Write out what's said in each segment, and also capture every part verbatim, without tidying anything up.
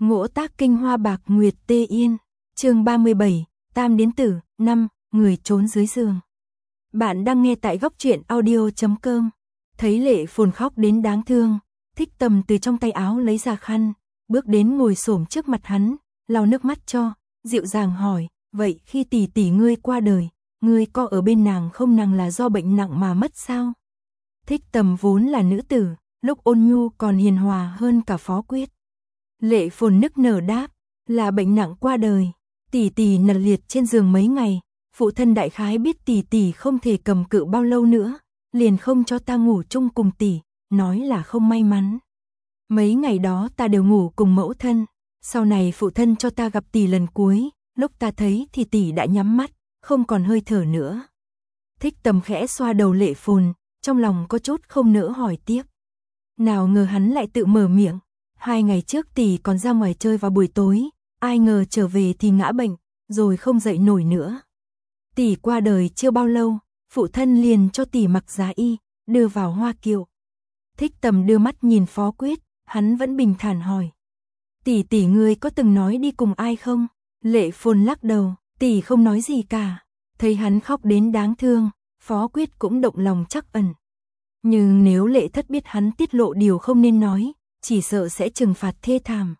Ngỗ tác kinh hoa bạc nguyệt tê yên. Chương ba mươi bảy, Tam Điến Tử, năm, người trốn dưới giường. Bạn đang nghe tại góc truyện audio chấm com. Thấy Lệ Phồn khóc đến đáng thương, Thích Tầm từ trong tay áo lấy ra khăn, bước đến ngồi xổm trước mặt hắn, lau nước mắt cho, dịu dàng hỏi, vậy khi tỷ tỷ ngươi qua đời, ngươi có ở bên nàng không, nàng là do bệnh nặng mà mất sao? Thích Tầm vốn là nữ tử, lúc ôn nhu còn hiền hòa hơn cả Phó Quyết. Lệ Phồn nức nở đáp, là bệnh nặng qua đời, tỷ tỷ nằm liệt trên giường mấy ngày, phụ thân đại khái biết tỷ tỷ không thể cầm cự bao lâu nữa, liền không cho ta ngủ chung cùng tỷ, nói là không may mắn. Mấy ngày đó ta đều ngủ cùng mẫu thân, sau này phụ thân cho ta gặp tỷ lần cuối, lúc ta thấy thì tỷ đã nhắm mắt, không còn hơi thở nữa. Thích Tầm khẽ xoa đầu Lệ Phồn, trong lòng có chút không nỡ hỏi tiếp. Nào ngờ hắn lại tự mở miệng, hai ngày trước tỷ còn ra ngoài chơi vào buổi tối, ai ngờ trở về thì ngã bệnh, rồi không dậy nổi nữa. Tỷ qua đời chưa bao lâu, phụ thân liền cho tỷ mặc giá y, đưa vào Hoa Kiệu. Thích Tầm đưa mắt nhìn Phó Quyết, hắn vẫn bình thản hỏi. Tỷ tỷ ngươi có từng nói đi cùng ai không? Lệ Phồn lắc đầu, tỷ không nói gì cả. Thấy hắn khóc đến đáng thương, Phó Quyết cũng động lòng trắc ẩn. Nhưng nếu Lệ Thất biết hắn tiết lộ điều không nên nói, chỉ sợ sẽ trừng phạt thê thảm.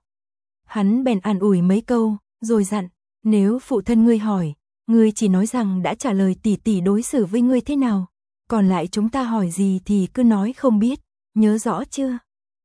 Hắn bèn an ủi mấy câu, rồi dặn, nếu phụ thân ngươi hỏi, ngươi chỉ nói rằng đã trả lời tỷ tỷ đối xử với ngươi thế nào, còn lại chúng ta hỏi gì thì cứ nói không biết, nhớ rõ chưa?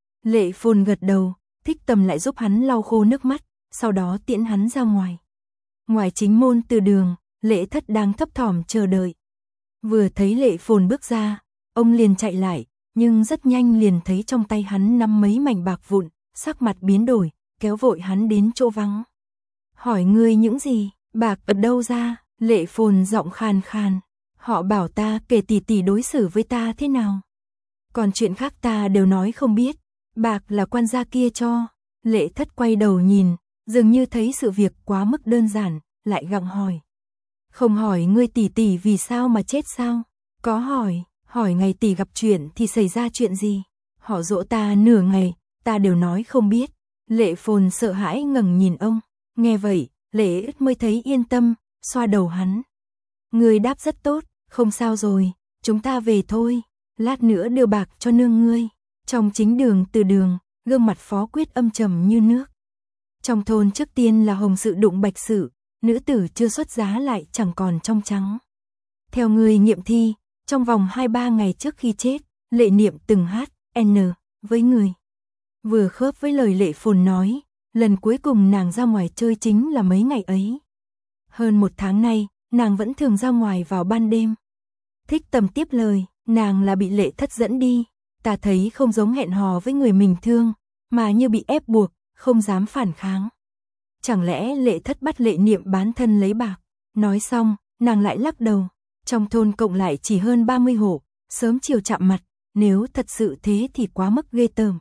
Lệ Phồn gật đầu, Thích Tầm lại giúp hắn lau khô nước mắt, sau đó tiễn hắn ra ngoài. Ngoài chính môn từ đường, Lệ Thất đang thấp thỏm chờ đợi. Vừa thấy Lệ Phồn bước ra, ông liền chạy lại, nhưng rất nhanh liền thấy trong tay hắn nắm mấy mảnh bạc vụn, sắc mặt biến đổi, kéo vội hắn đến chỗ vắng. Hỏi ngươi những gì, bạc ở đâu ra? Lệ Phồn giọng khàn khàn. Họ bảo ta kể tỷ tỷ đối xử với ta thế nào. Còn chuyện khác ta đều nói không biết, bạc là quan gia kia cho. Lệ Thất quay đầu nhìn, dường như thấy sự việc quá mức đơn giản, lại gặng hỏi. Không hỏi ngươi tỷ tỷ vì sao mà chết sao? Có hỏi, hỏi ngày tỷ gặp chuyện thì xảy ra chuyện gì? Họ dỗ ta nửa ngày, ta đều nói không biết. Lệ Phồn sợ hãi ngẩng nhìn ông, nghe vậy, Lệ Ất mới thấy yên tâm, xoa đầu hắn. Ngươi đáp rất tốt, không sao rồi, chúng ta về thôi, lát nữa đưa bạc cho nương ngươi. Trong chính đường từ đường, gương mặt Phó Quyết âm trầm như nước. Trong thôn trước tiên là hồng sự đụng bạch sự, nữ tử chưa xuất giá lại chẳng còn trong trắng. Theo người nghiệm thi, trong vòng hai ba ngày trước khi chết, Lệ Niệm từng hát N với người. Vừa khớp với lời Lệ Phồn nói, lần cuối cùng nàng ra ngoài chơi chính là mấy ngày ấy. Hơn một tháng nay, nàng vẫn thường ra ngoài vào ban đêm. Thích Tầm tiếp lời, nàng là bị Lệ Thất dẫn đi, ta thấy không giống hẹn hò với người mình thương, mà như bị ép buộc, không dám phản kháng. Chẳng lẽ Lệ Thất bắt Lệ Niệm bán thân lấy bạc? Nói xong, nàng lại lắc đầu, trong thôn cộng lại chỉ hơn ba mươi hộ, sớm chiều chạm mặt, nếu thật sự thế thì quá mức ghê tởm.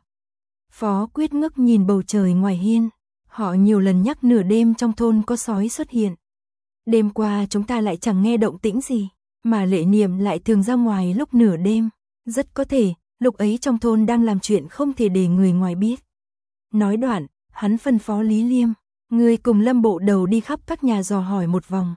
Phó Quyết ngước nhìn bầu trời ngoài hiên, họ nhiều lần nhắc nửa đêm trong thôn có sói xuất hiện. Đêm qua chúng ta lại chẳng nghe động tĩnh gì, mà Lệ Niệm lại thường ra ngoài lúc nửa đêm, rất có thể, lúc ấy trong thôn đang làm chuyện không thể để người ngoài biết. Nói đoạn, hắn phân phó Lý Liêm, người cùng Lâm Bộ Đầu đi khắp các nhà dò hỏi một vòng.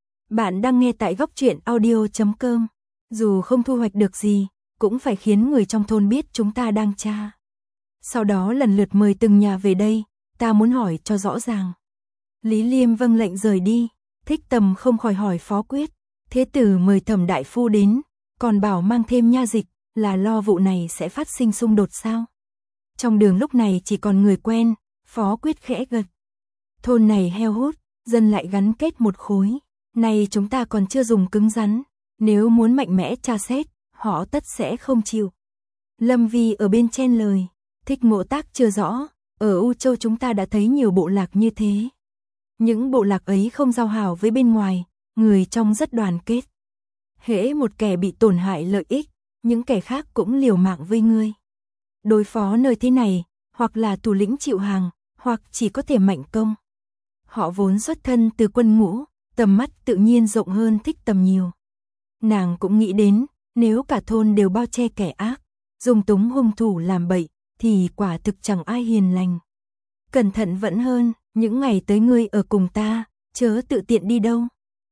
Bạn đang nghe tại góc truyện audio chấm com, dù không thu hoạch được gì, cũng phải khiến người trong thôn biết chúng ta đang tra. Sau đó lần lượt mời từng nhà về đây, ta muốn hỏi cho rõ ràng. Lý Liêm vâng lệnh rời đi, Thích Tầm không khỏi hỏi Phó Quyết, thế tử mời Thẩm đại phu đến, còn bảo mang thêm nha dịch, là lo vụ này sẽ phát sinh xung đột sao? Trong đường lúc này chỉ còn người quen, Phó Quyết khẽ gật. Thôn này heo hút, dân lại gắn kết một khối, này chúng ta còn chưa dùng cứng rắn, nếu muốn mạnh mẽ tra xét, họ tất sẽ không chịu. Lâm Vi ở bên chen lời, Thích Ngộ Tác chưa rõ, ở U Châu chúng ta đã thấy nhiều bộ lạc như thế. Những bộ lạc ấy không giao hảo với bên ngoài, người trong rất đoàn kết. Hễ một kẻ bị tổn hại lợi ích, những kẻ khác cũng liều mạng với ngươi. Đối phó nơi thế này, hoặc là thủ lĩnh chịu hàng, hoặc chỉ có thể mạnh công. Họ vốn xuất thân từ quân ngũ, tầm mắt tự nhiên rộng hơn Thích Tầm nhiều. Nàng cũng nghĩ đến, nếu cả thôn đều bao che kẻ ác, dùng túng hung thủ làm bậy, thì quả thực chẳng ai hiền lành. cẩn thận vẫn hơn, những ngày tới ngươi ở cùng ta, chớ tự tiện đi đâu.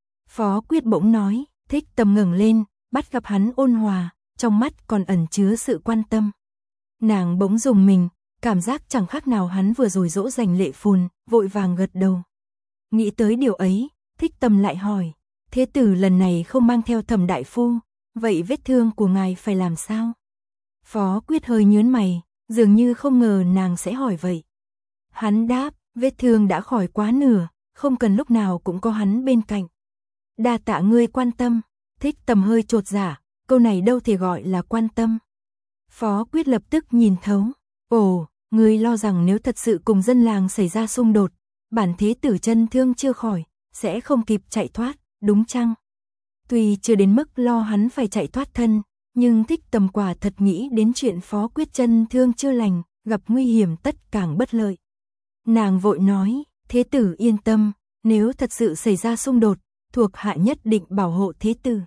Phó Quyết bỗng nói, Thích Tầm ngẩng lên, bắt gặp hắn ôn hòa, trong mắt còn ẩn chứa sự quan tâm. Nàng bỗng rùng mình, cảm giác chẳng khác nào hắn vừa rồi dỗ dành Lệ Phồn, vội vàng gật đầu. Nghĩ tới điều ấy, Thích Tầm lại hỏi, thế tử lần này không mang theo Thẩm đại phu, vậy vết thương của ngài phải làm sao? Phó Quyết hơi nhướng mày, dường như không ngờ nàng sẽ hỏi vậy. Hắn đáp, vết thương đã khỏi quá nửa, không cần lúc nào cũng có hắn bên cạnh. Đa tạ ngươi quan tâm. Thích Tầm hơi chột dạ, câu này đâu thể gọi là quan tâm. Phó Quyết lập tức nhìn thấu. Ồ, ngươi lo rằng nếu thật sự cùng dân làng xảy ra xung đột, bản thế tử chân thương chưa khỏi, sẽ không kịp chạy thoát, đúng chăng? Tuy chưa đến mức lo hắn phải chạy thoát thân, nhưng Thích Tầm quả thật nghĩ đến chuyện Phó Quyết chân thương chưa lành, gặp nguy hiểm tất càng bất lợi. Nàng vội nói, thế tử yên tâm, nếu thật sự xảy ra xung đột, thuộc hạ nhất định bảo hộ thế tử.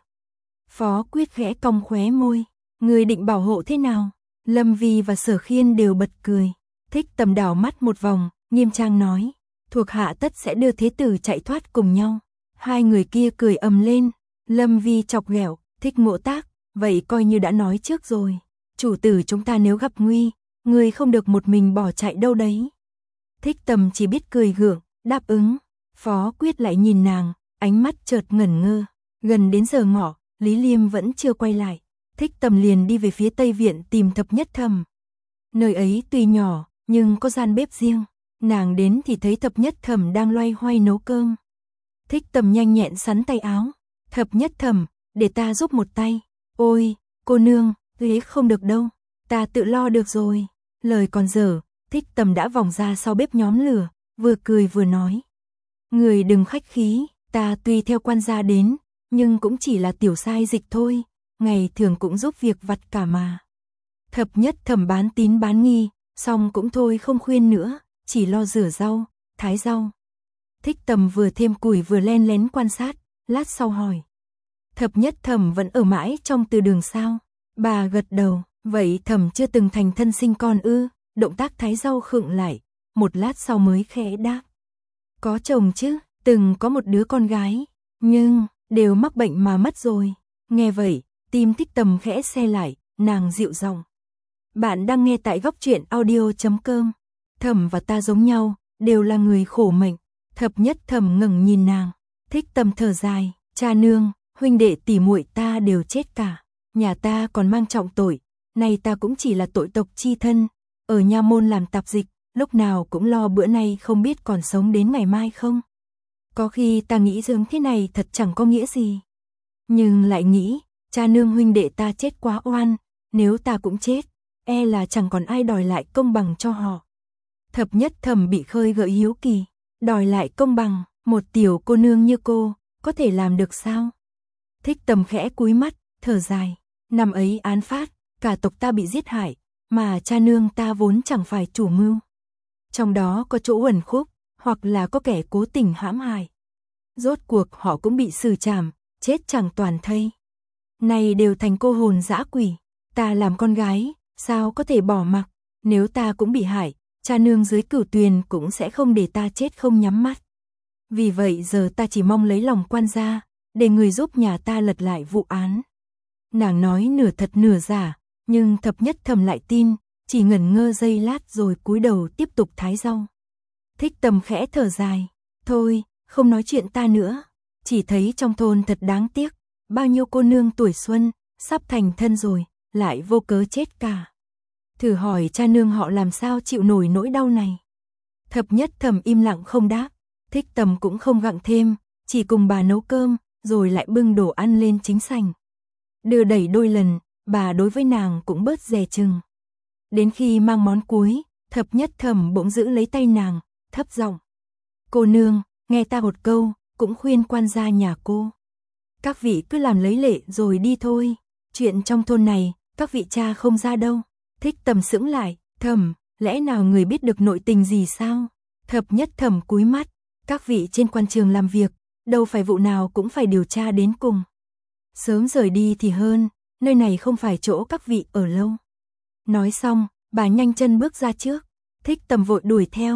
Phó Quyết khẽ cong khóe môi, người định bảo hộ thế nào? Lâm Vi và Sở Khiên đều bật cười. Thích Tầm đảo mắt một vòng, nghiêm trang nói, thuộc hạ tất sẽ đưa thế tử chạy thoát cùng nhau. Hai người kia cười ầm lên, Lâm Vi chọc ghẹo, Thích Ngộ Tác, vậy coi như đã nói trước rồi. Chủ tử chúng ta nếu gặp nguy, người không được một mình bỏ chạy đâu đấy. Thích Tầm chỉ biết cười gượng, đáp ứng. Phó Quyết lại nhìn nàng, ánh mắt chợt ngẩn ngơ. Gần đến giờ ngọ, Lý Liêm vẫn chưa quay lại. Thích Tầm liền đi về phía Tây Viện tìm Thập Nhất Thầm. Nơi ấy tuy nhỏ, nhưng có gian bếp riêng. Nàng đến thì thấy Thập Nhất Thầm đang loay hoay nấu cơm. Thích Tầm nhanh nhẹn sắn tay áo. Thập Nhất Thầm, để ta giúp một tay. Ôi, cô nương, thế không được đâu. Ta tự lo được rồi. Lời còn dở, Thích Tầm đã vòng ra sau bếp nhóm lửa, vừa cười vừa nói. Người đừng khách khí, ta tuy theo quan gia đến, nhưng cũng chỉ là tiểu sai dịch thôi, ngày thường cũng giúp việc vặt cả mà. Thập Nhất Thầm bán tín bán nghi, xong cũng thôi không khuyên nữa, chỉ lo rửa rau, thái rau. Thích Tầm vừa thêm củi vừa len lén quan sát, lát sau hỏi. Thập Nhất Thầm vẫn ở mãi trong từ đường sao? Bà gật đầu, vậy Thầm chưa từng thành thân sinh con ư? Động tác thái rau khựng lại, một lát sau mới khẽ đáp. Có chồng chứ, từng có một đứa con gái, nhưng đều mắc bệnh mà mất rồi. Nghe vậy, tim Thích Tầm khẽ xe lại, nàng dịu giọng. Bạn đang nghe tại góc truyện audio chấm com. Thầm và ta giống nhau, đều là người khổ mệnh. Thập Nhất Thầm ngẩng nhìn nàng, Thích Tầm thở dài, cha nương, huynh đệ tỷ muội ta đều chết cả, nhà ta còn mang trọng tội, nay ta cũng chỉ là tội tộc chi thân, ở nha môn làm tạp dịch, lúc nào cũng lo bữa nay không biết còn sống đến ngày mai không. Có khi ta nghĩ dường thế này thật chẳng có nghĩa gì. Nhưng lại nghĩ, cha nương huynh đệ ta chết quá oan, nếu ta cũng chết, e là chẳng còn ai đòi lại công bằng cho họ. Thập Nhất Thầm bị khơi gợi hiếu kỳ, đòi lại công bằng, một tiểu cô nương như cô, có thể làm được sao? Thích Tầm khẽ cúi mắt, thở dài, năm ấy án phát, cả tộc ta bị giết hại, mà cha nương ta vốn chẳng phải chủ mưu. Trong đó có chỗ uẩn khúc, hoặc là có kẻ cố tình hãm hại. Rốt cuộc họ cũng bị xử trảm, chết chẳng toàn thây. Này đều thành cô hồn dã quỷ, ta làm con gái, sao có thể bỏ mặc, nếu ta cũng bị hại, cha nương dưới Cửu Tuyền cũng sẽ không để ta chết không nhắm mắt. Vì vậy giờ ta chỉ mong lấy lòng quan gia, để người giúp nhà ta lật lại vụ án. Nàng nói nửa thật nửa giả, nhưng Thập Nhất Thầm lại tin, chỉ ngẩn ngơ giây lát rồi cúi đầu tiếp tục thái rau. Thích Tầm khẽ thở dài, thôi, không nói chuyện ta nữa, chỉ thấy trong thôn thật đáng tiếc, bao nhiêu cô nương tuổi xuân, sắp thành thân rồi, lại vô cớ chết cả. Thử hỏi cha nương họ làm sao chịu nổi nỗi đau này. Thập Nhất Thầm im lặng không đáp, Thích Tầm cũng không gặng thêm, chỉ cùng bà nấu cơm, rồi lại bưng đồ ăn lên chính sảnh. Đưa đẩy đôi lần, bà đối với nàng cũng bớt dè chừng. Đến khi mang món cuối, Thập Nhất Thầm bỗng giữ lấy tay nàng, thấp giọng. Cô nương, nghe ta một câu, cũng khuyên quan gia nhà cô. Các vị cứ làm lấy lệ rồi đi thôi, chuyện trong thôn này, các vị cha không ra đâu. Thích Tầm sững lại, Thầm, lẽ nào người biết được nội tình gì sao? Thập Nhất Thầm cúi mắt, các vị trên quan trường làm việc, đâu phải vụ nào cũng phải điều tra đến cùng. Sớm rời đi thì hơn, nơi này không phải chỗ các vị ở lâu. Nói xong, bà nhanh chân bước ra trước, Thích Tầm vội đuổi theo,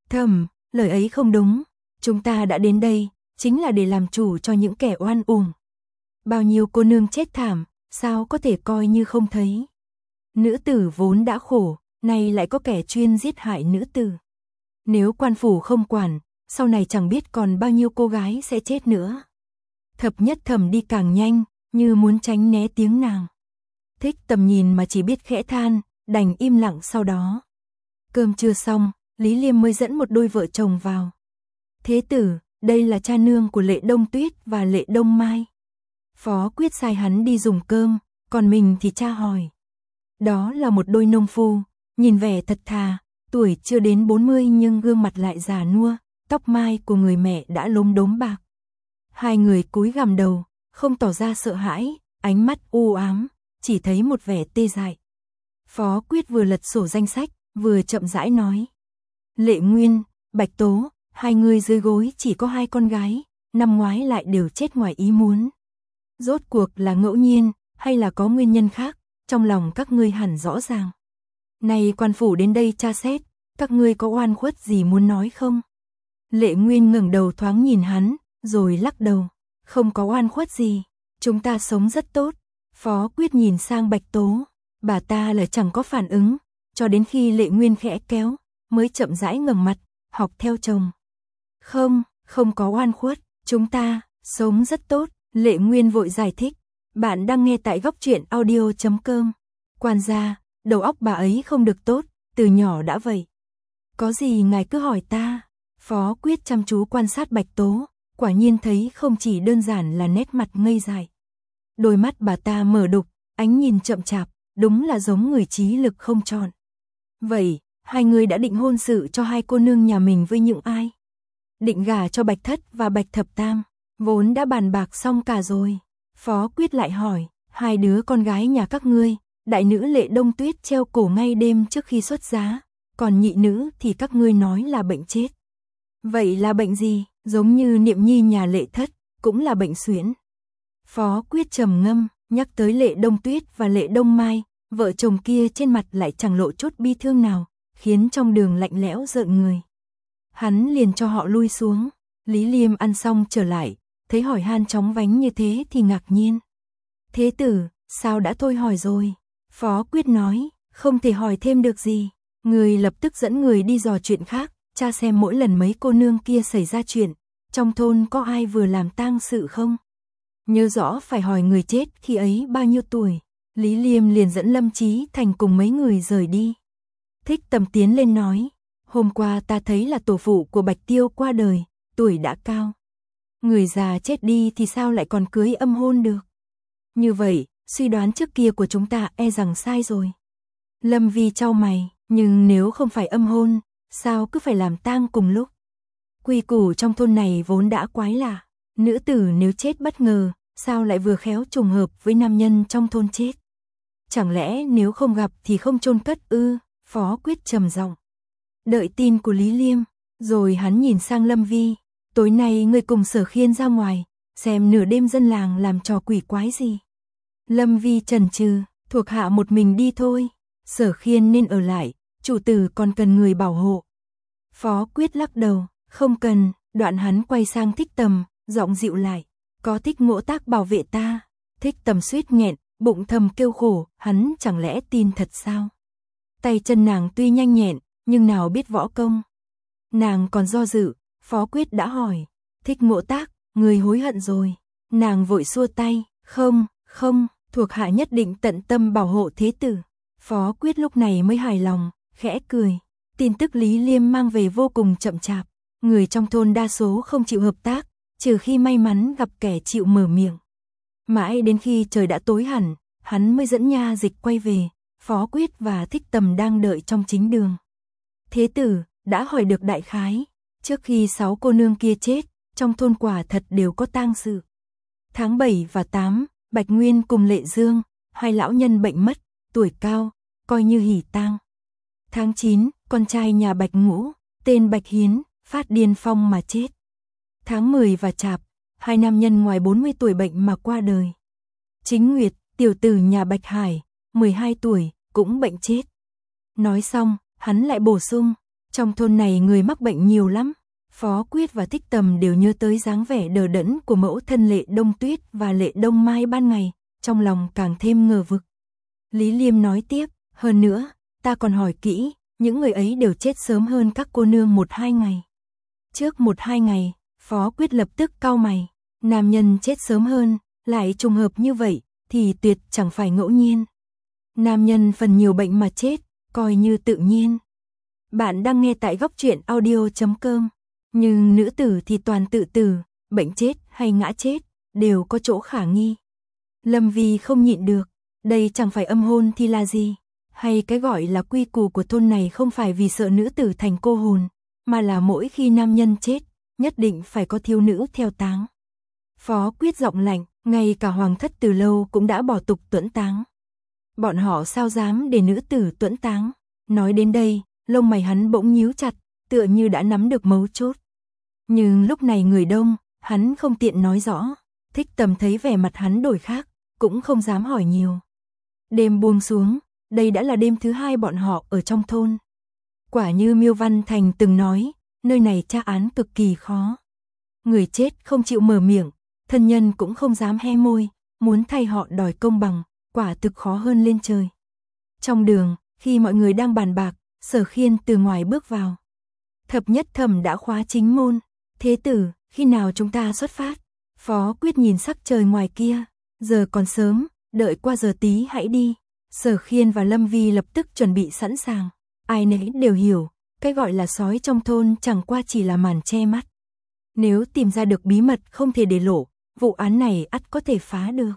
Thầm, lời ấy không đúng, chúng ta đã đến đây, chính là để làm chủ cho những kẻ oan uổng. Bao nhiêu cô nương chết thảm, sao có thể coi như không thấy. Nữ tử vốn đã khổ, nay lại có kẻ chuyên giết hại nữ tử. Nếu quan phủ không quản, sau này chẳng biết còn bao nhiêu cô gái sẽ chết nữa. Thập nhất Thẩm đi càng nhanh, như muốn tránh né tiếng nàng. Thích Tầm nhìn mà chỉ biết khẽ than, đành im lặng sau đó. Cơm trưa xong, Lý Liêm mới dẫn một đôi vợ chồng vào. Thế tử, đây là cha nương của Lệ Đông Tuyết và Lệ Đông Mai. Phó Quyết sai hắn đi dùng cơm, còn mình thì tra hỏi. Đó là một đôi nông phu, nhìn vẻ thật thà, tuổi chưa đến bốn mươi nhưng gương mặt lại già nua, tóc mai của người mẹ đã lốm đốm bạc. Hai người cúi gằm đầu, không tỏ ra sợ hãi, ánh mắt u ám, chỉ thấy một vẻ tê dại. Phó Quyết vừa lật sổ danh sách, vừa chậm rãi nói. Lệ Nguyên, Bạch Tố, hai người dưới gối chỉ có hai con gái, năm ngoái lại đều chết ngoài ý muốn. Rốt cuộc là ngẫu nhiên, hay là có nguyên nhân khác, trong lòng các ngươi hẳn rõ ràng. Này quan phủ đến đây tra xét, các ngươi có oan khuất gì muốn nói không? Lệ Nguyên ngẩng đầu thoáng nhìn hắn, rồi lắc đầu. Không có oan khuất gì, chúng ta sống rất tốt. Phó Quyết nhìn sang Bạch Tố, bà ta là chẳng có phản ứng, cho đến khi Lệ Nguyên khẽ kéo, mới chậm rãi ngẩng mặt, học theo chồng. Không, không có oan khuất, chúng ta sống rất tốt. Lệ Nguyên vội giải thích. Bạn đang nghe tại góc truyện audio chấm com. Quan gia, đầu óc bà ấy không được tốt, từ nhỏ đã vậy. Có gì ngài cứ hỏi ta. Phó Quyết chăm chú quan sát Bạch Tố, quả nhiên thấy không chỉ đơn giản là nét mặt ngây dại. Đôi mắt bà ta mở đục, ánh nhìn chậm chạp, đúng là giống người trí lực không trọn. Vậy, hai người đã định hôn sự cho hai cô nương nhà mình với những ai? Định gả cho Bạch Thất và Bạch Thập Tam, vốn đã bàn bạc xong cả rồi. Phó Quyết lại hỏi, hai đứa con gái nhà các ngươi, đại nữ Lệ Đông Tuyết treo cổ ngay đêm trước khi xuất giá, còn nhị nữ thì các ngươi nói là bệnh chết. Vậy là bệnh gì? Giống như Niệm Nhi nhà Lệ Thất, cũng là bệnh suyễn. Phó Quyết trầm ngâm, nhắc tới Lệ Đông Tuyết và Lệ Đông Mai, vợ chồng kia trên mặt lại chẳng lộ chút bi thương nào, khiến trong đường lạnh lẽo rợn người. Hắn liền cho họ lui xuống. Lý Liêm ăn xong trở lại, thấy hỏi han chóng vánh như thế thì ngạc nhiên. Thế tử, sao đã thôi hỏi rồi? Phó Quyết nói, không thể hỏi thêm được gì. Người lập tức dẫn người đi dò chuyện khác, tra xem mỗi lần mấy cô nương kia xảy ra chuyện, trong thôn có ai vừa làm tang sự không? Nhớ rõ phải hỏi người chết khi ấy bao nhiêu tuổi. Lý Liêm liền dẫn Lâm Chí Thành cùng mấy người rời đi. Thích Tầm tiến lên nói, hôm qua ta thấy là tổ phụ của Bạch Tiêu qua đời, tuổi đã cao. Người già chết đi thì sao lại còn cưới âm hôn được? Như vậy, suy đoán trước kia của chúng ta e rằng sai rồi. Lâm Vi chau mày, nhưng nếu không phải âm hôn, sao cứ phải làm tang cùng lúc? Quy củ trong thôn này vốn đã quái lạ, nữ tử nếu chết bất ngờ, sao lại vừa khéo trùng hợp với nam nhân trong thôn chết? Chẳng lẽ nếu không gặp thì không chôn cất ư? Phó Quyết trầm giọng. Đợi tin của Lý Liêm, rồi hắn nhìn sang Lâm Vi, tối nay ngươi cùng Sở Khiên ra ngoài, xem nửa đêm dân làng làm trò quỷ quái gì. Lâm Vi chần chừ, thuộc hạ một mình đi thôi, Sở Khiên nên ở lại, chủ tử còn cần người bảo hộ. Phó Quyết lắc đầu, không cần, đoạn hắn quay sang Thích Tầm, giọng dịu lại, có Thích Ngỗ Tác bảo vệ ta. Thích Tầm suýt nghẹn, bụng thầm kêu khổ, hắn chẳng lẽ tin thật sao? Tay chân nàng tuy nhanh nhẹn, nhưng nào biết võ công. Nàng còn do dự, Phó Quyết đã hỏi, Thích Ngỗ Tác, người hối hận rồi. Nàng vội xua tay, không, không, thuộc hạ nhất định tận tâm bảo hộ thế tử. Phó Quyết lúc này mới hài lòng, khẽ cười. Tin tức Lý Liêm mang về vô cùng chậm chạp, người trong thôn đa số không chịu hợp tác, trừ khi may mắn gặp kẻ chịu mở miệng. Mãi đến khi trời đã tối hẳn, hắn mới dẫn nha dịch quay về, Phó Quyết và Thích Tầm đang đợi trong chính đường. Thế tử, đã hỏi được đại khái, trước khi sáu cô nương kia chết, trong thôn quả thật đều có tang sự. Tháng bảy và tám, Bạch Nguyên cùng Lệ Dương, hai lão nhân bệnh mất, tuổi cao, coi như hỉ tang. Tháng chín, con trai nhà Bạch Ngũ, tên Bạch Hiến, phát điên phong mà chết. Tháng mười và Chạp, hai nam nhân ngoài bốn mươi tuổi bệnh mà qua đời. Chính Nguyệt, tiểu tử nhà Bạch Hải, mười hai tuổi, cũng bệnh chết. Nói xong, hắn lại bổ sung, Trong thôn này người mắc bệnh nhiều lắm. Phó Quyết và Thích Tầm đều nhớ tới dáng vẻ đờ đẫn của mẫu thân Lệ Đông Tuyết và Lệ Đông Mai ban ngày, trong lòng càng thêm ngờ vực. Lý Liêm nói tiếp, hơn nữa, ta còn hỏi kỹ, những người ấy đều chết sớm hơn các cô nương một hai ngày. Trước một hai ngày, Phó Quyết lập tức cau mày, nam nhân chết sớm hơn, lại trùng hợp như vậy, thì tuyệt chẳng phải ngẫu nhiên. Nam nhân phần nhiều bệnh mà chết, coi như tự nhiên. Bạn đang nghe tại góc truyện audio chấm com. Nhưng nữ tử thì toàn tự tử, bệnh chết hay ngã chết, đều có chỗ khả nghi. Lâm Vi không nhịn được, đây chẳng phải âm hôn thì là gì? Hay cái gọi là quy củ của thôn này không phải vì sợ nữ tử thành cô hồn, mà là mỗi khi nam nhân chết, nhất định phải có thiếu nữ theo táng. Phó Quyết giọng lạnh, ngay cả hoàng thất từ lâu cũng đã bỏ tục tuẫn táng. Bọn họ sao dám để nữ tử tuẫn táng? Nói đến đây, lông mày hắn bỗng nhíu chặt, tựa như đã nắm được mấu chốt. Nhưng lúc này người đông, hắn không tiện nói rõ. Thích Tầm thấy vẻ mặt hắn đổi khác, cũng không dám hỏi nhiều. Đêm buông xuống, đây đã là đêm thứ hai bọn họ ở trong thôn. Quả như Miêu Văn Thành từng nói, nơi này tra án cực kỳ khó. Người chết không chịu mở miệng, thân nhân cũng không dám hé môi, muốn thay họ đòi công bằng, quả thực khó hơn lên trời. Trong đường, khi mọi người đang bàn bạc, Sở Khiên từ ngoài bước vào. Thập nhất thẩm đã khóa chính môn. Thế tử, khi nào chúng ta xuất phát? Phó Quyết nhìn sắc trời ngoài kia, giờ còn sớm, đợi qua giờ tí hãy đi. Sở Khiên và Lâm Vi lập tức chuẩn bị sẵn sàng. Ai nấy đều hiểu, cái gọi là sói trong thôn chẳng qua chỉ là màn che mắt. Nếu tìm ra được bí mật không thể để lộ, vụ án này ắt có thể phá được.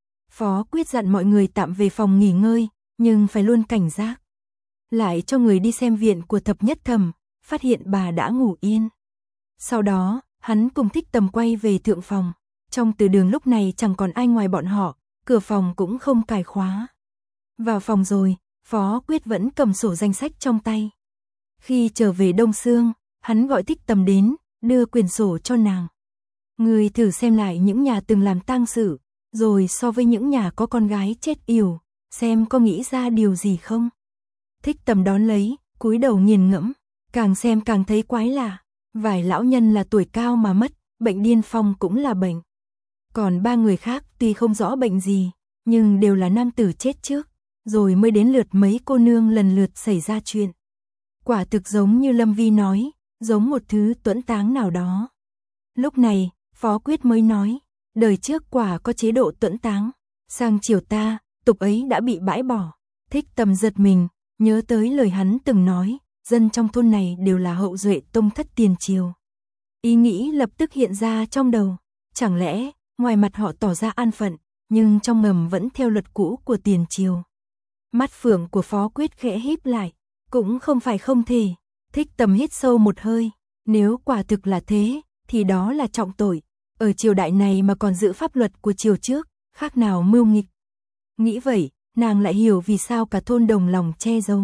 Phó Quyết dặn mọi người tạm về phòng nghỉ ngơi, nhưng phải luôn cảnh giác. Lại cho người đi xem viện của thập nhất thẩm, phát hiện bà đã ngủ yên. Sau đó, hắn cùng Thích Tầm quay về thượng phòng. Trong từ đường lúc này chẳng còn ai ngoài bọn họ, cửa phòng cũng không cài khóa. Vào phòng rồi, Phó Quyết vẫn cầm sổ danh sách trong tay. Khi trở về Đông Sương, hắn gọi Thích Tầm đến, đưa quyển sổ cho nàng. Người thử xem lại những nhà từng làm tang sự, rồi so với những nhà có con gái chết yểu, xem có nghĩ ra điều gì không. Thích Tầm đón lấy, cúi đầu nghiền ngẫm, càng xem càng thấy quái lạ. Vài lão nhân là tuổi cao mà mất, bệnh điên phong cũng là bệnh. Còn ba người khác tuy không rõ bệnh gì, nhưng đều là nam tử chết trước, rồi mới đến lượt mấy cô nương lần lượt xảy ra chuyện. Quả thực giống như Lâm Vi nói, giống một thứ tuẫn táng nào đó. Lúc này, Phó Quyết mới nói, đời trước quả có chế độ tuẫn táng, sang triều ta, tục ấy đã bị bãi bỏ. Thích Tầm giật mình, nhớ tới lời hắn từng nói, dân trong thôn này đều là hậu duệ tông thất tiền triều. Ý nghĩ lập tức hiện ra trong đầu, chẳng lẽ, ngoài mặt họ tỏ ra an phận, nhưng trong ngầm vẫn theo luật cũ của tiền triều. Mắt phượng của Phó Quyết khẽ híp lại, cũng không phải không thể. Thích Tầm hít sâu một hơi, nếu quả thực là thế, thì đó là trọng tội. Ở triều đại này mà còn giữ pháp luật của triều trước, khác nào mưu nghịch. Nghĩ vậy, nàng lại hiểu vì sao cả thôn đồng lòng che giấu.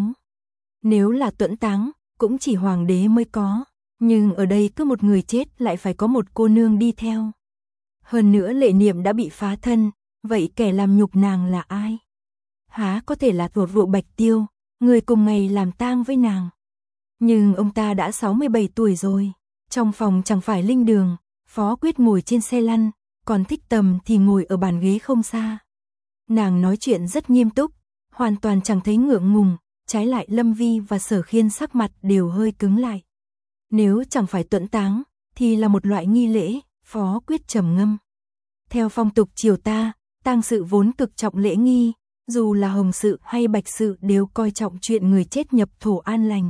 Nếu là tuẫn táng, cũng chỉ hoàng đế mới có, nhưng ở đây cứ một người chết lại phải có một cô nương đi theo. Hơn nữa Lệ Niệm đã bị phá thân, vậy kẻ làm nhục nàng là ai? Há có thể là Thuộc Vụ Bạch Tiêu, người cùng ngày làm tang với nàng. Nhưng ông ta đã sáu mươi bảy tuổi rồi, trong phòng chẳng phải linh đường, Phó Quyết ngồi trên xe lăn, còn Thích Tầm thì ngồi ở bàn ghế không xa. Nàng nói chuyện rất nghiêm túc, hoàn toàn chẳng thấy ngượng ngùng, trái lại Lâm Vi và Sở Khiên sắc mặt đều hơi cứng lại. Nếu chẳng phải tuẫn táng, thì là một loại nghi lễ, Phó Quyết trầm ngâm. Theo phong tục triều ta, tang sự vốn cực trọng lễ nghi, dù là hồng sự hay bạch sự đều coi trọng chuyện người chết nhập thổ an lành.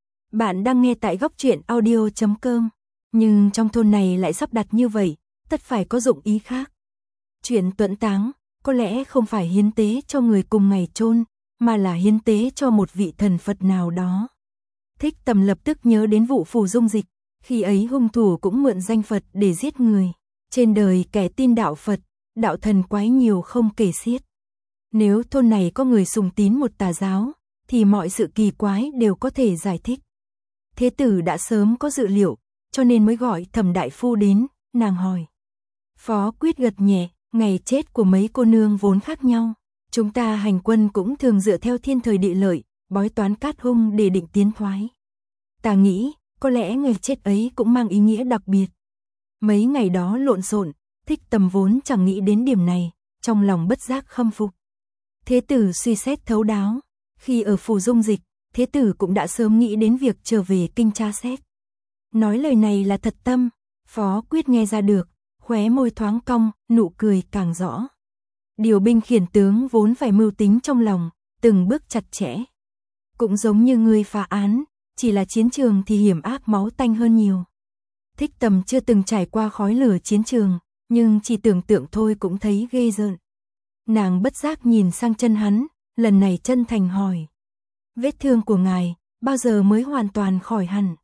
Bạn đang nghe tại góc truyện audio chấm com, nhưng trong thôn này lại sắp đặt như vậy, tất phải có dụng ý khác. Chuyện tuẫn táng, có lẽ không phải hiến tế cho người cùng ngày chôn, mà là hiến tế cho một vị thần Phật nào đó. Thích Tầm lập tức nhớ đến vụ Phù Dung Dịch, khi ấy hung thủ cũng mượn danh Phật để giết người. Trên đời kẻ tin đạo Phật, đạo thần quái nhiều không kể xiết. Nếu thôn này có người sùng tín một tà giáo, thì mọi sự kỳ quái đều có thể giải thích. Thế tử đã sớm có dự liệu, cho nên mới gọi Thẩm đại phu đến, nàng hỏi. Phó Quyết gật nhẹ, ngày chết của mấy cô nương vốn khác nhau. Chúng ta hành quân cũng thường dựa theo thiên thời địa lợi, bói toán cát hung để định tiến thoái. Ta nghĩ, có lẽ người chết ấy cũng mang ý nghĩa đặc biệt. Mấy ngày đó lộn xộn, Thích Tầm vốn chẳng nghĩ đến điểm này, trong lòng bất giác khâm phục. Thế tử suy xét thấu đáo, khi ở phủ Dung Dịch, Thế tử cũng đã sớm nghĩ đến việc trở về kinh tra xét. Nói lời này là thật tâm, Phó Quyết nghe ra được, khóe môi thoáng cong, nụ cười càng rõ. Điều binh khiển tướng vốn phải mưu tính trong lòng, từng bước chặt chẽ. Cũng giống như người phá án, chỉ là chiến trường thì hiểm ác máu tanh hơn nhiều. Thích Tầm chưa từng trải qua khói lửa chiến trường, nhưng chỉ tưởng tượng thôi cũng thấy ghê rợn. Nàng bất giác nhìn sang chân hắn, lần này chân thành hỏi. Vết thương của ngài, bao giờ mới hoàn toàn khỏi hẳn?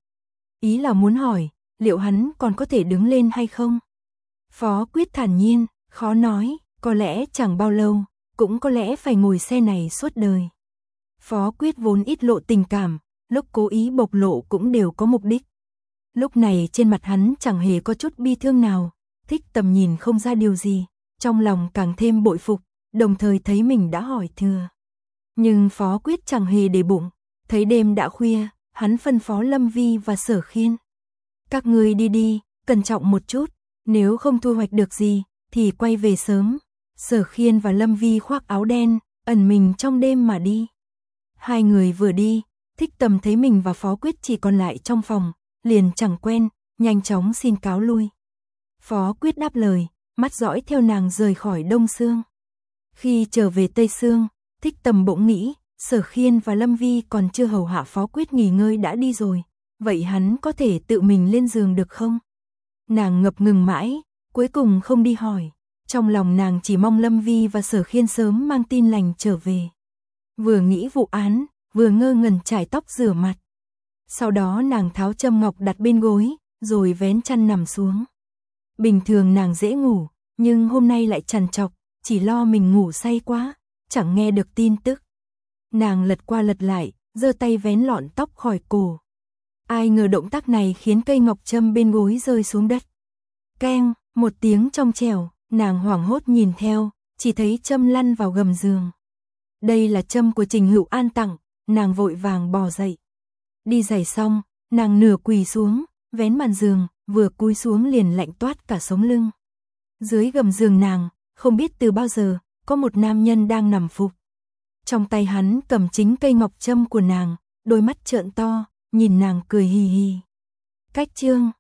Ý là muốn hỏi, liệu hắn còn có thể đứng lên hay không? Phó Quyết thản nhiên, khó nói, có lẽ chẳng bao lâu, cũng có lẽ phải ngồi xe này suốt đời. Phó Quyết vốn ít lộ tình cảm, lúc cố ý bộc lộ cũng đều có mục đích. Lúc này trên mặt hắn chẳng hề có chút bi thương nào, Thích Tầm nhìn không ra điều gì, trong lòng càng thêm bội phục, đồng thời thấy mình đã hỏi thừa. Nhưng Phó Quyết chẳng hề để bụng, thấy đêm đã khuya, hắn phân phó Lâm Vi và Sở Khiên. Các ngươi đi đi, cẩn trọng một chút, nếu không thu hoạch được gì, thì quay về sớm. Sở Khiên và Lâm Vi khoác áo đen, ẩn mình trong đêm mà đi. Hai người vừa đi, Thích Tầm thấy mình và Phó Quyết chỉ còn lại trong phòng, liền chẳng quen, nhanh chóng xin cáo lui. Phó Quyết đáp lời, mắt dõi theo nàng rời khỏi Đông Sương. Khi trở về Tây Sương, Thích Tầm bỗng nghĩ, Sở Khiên và Lâm Vi còn chưa hầu hạ Phó Quyết nghỉ ngơi đã đi rồi, vậy hắn có thể tự mình lên giường được không? Nàng ngập ngừng mãi, cuối cùng không đi hỏi, trong lòng nàng chỉ mong Lâm Vi và Sở Khiên sớm mang tin lành trở về. Vừa nghĩ vụ án, vừa ngơ ngẩn chải tóc rửa mặt. Sau đó nàng tháo châm ngọc đặt bên gối, rồi vén chăn nằm xuống. Bình thường nàng dễ ngủ, nhưng hôm nay lại trằn trọc, chỉ lo mình ngủ say quá, chẳng nghe được tin tức. Nàng lật qua lật lại, giơ tay vén lọn tóc khỏi cổ. Ai ngờ động tác này khiến cây ngọc châm bên gối rơi xuống đất. Keng, một tiếng trong trẻo, nàng hoảng hốt nhìn theo, chỉ thấy châm lăn vào gầm giường. Đây là châm của Trình Hữu An tặng, nàng vội vàng bò dậy. Đi giày xong, nàng nửa quỳ xuống, vén màn giường, vừa cúi xuống liền lạnh toát cả sống lưng. Dưới gầm giường nàng, không biết từ bao giờ, có một nam nhân đang nằm phục. Trong tay hắn cầm chính cây ngọc châm của nàng, đôi mắt trợn to, nhìn nàng cười hì hì. Cách chương